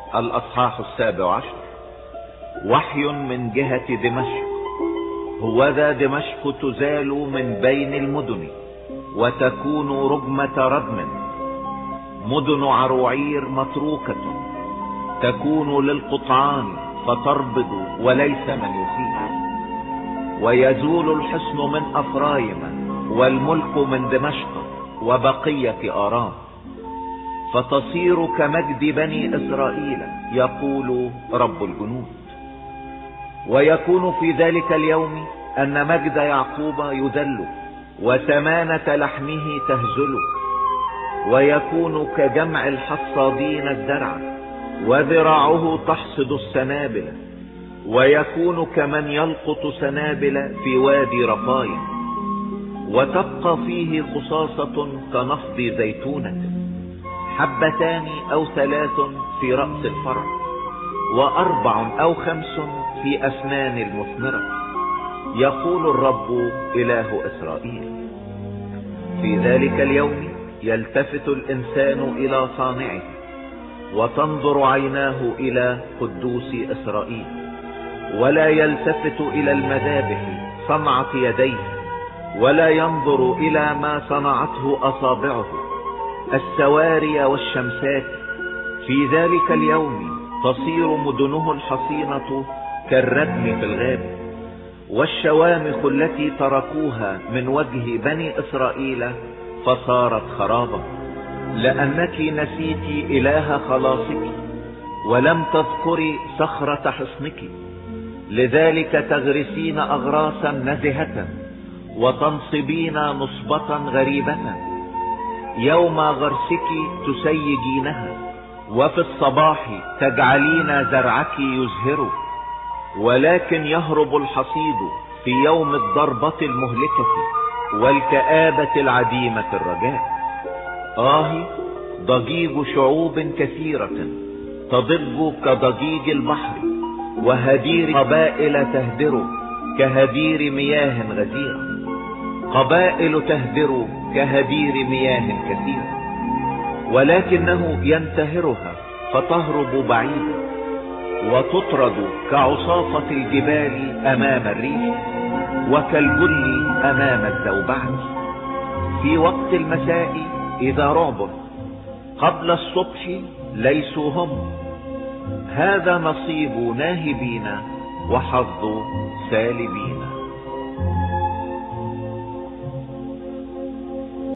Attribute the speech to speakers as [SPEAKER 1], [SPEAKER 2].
[SPEAKER 1] الأصحاح 17. وحي من جهة دمشق. هوذا دمشق تزال من بين المدن وتكون رجمة ردم، مدن عروعير متروكة تكون للقطعان فتربض وليس من يثير. ويزول الحصن من أفرايم والملك من دمشق وبقية آرام، فتصير كمجد بني إسرائيل يقول رب الجنود. ويكون في ذلك اليوم أن مجد يعقوب يذل وثمانة لحمه تهزل، ويكون كجمع الحصادين الدرع وذراعه تحصد السنابل، ويكون كمن يلقط سنابل في وادي رفايم، وتبقى فيه خصاصة كنفض زيتونة، حبتان أو 3 في رأس الفرع، و4 أو 5 في أسنان المثمرة، يقول الرب إله إسرائيل. في ذلك اليوم يلتفت الإنسان إلى صانعه، وتنظر عيناه إلى قدوس إسرائيل، ولا يلتفت إلى المذابح صنعة يديه، ولا ينظر إلى ما صنعته أصابعه السواري والشمسات. في ذلك اليوم تصير مدنه الحصينة كالردم في الغاب، والشوامخ التي تركوها من وجه بني إسرائيل فصارت خرابا، لأنك نسيت إله خلاصك ولم تذكري صخرة حصنك. لذلك تغرسين أغراسا نزهة وتنصبين نصبة غريبة. يوم غرسك تسيجينها، وفي الصباح تجعلين زرعك يزهر، ولكن يهرب الحصيد في يوم الضربة المهلكة والكآبة العديمة الرجاء. ضجيج شعوب كثيرة تضج كضجيج البحر، وهدير قبائل تهدر كهدير مياه غزيرة. قبائل تهدر كهدير مياه كثيرة، ولكنه ينتهرها فتهرب بعيدا، وتطرد كعصافة الجبال أمام الريح، وكالجل أمام الزوبعة. في وقت المساء إذا رعب، قبل الصبح ليسوا هم. هذا نصيب ناهبين وحظ سالبين.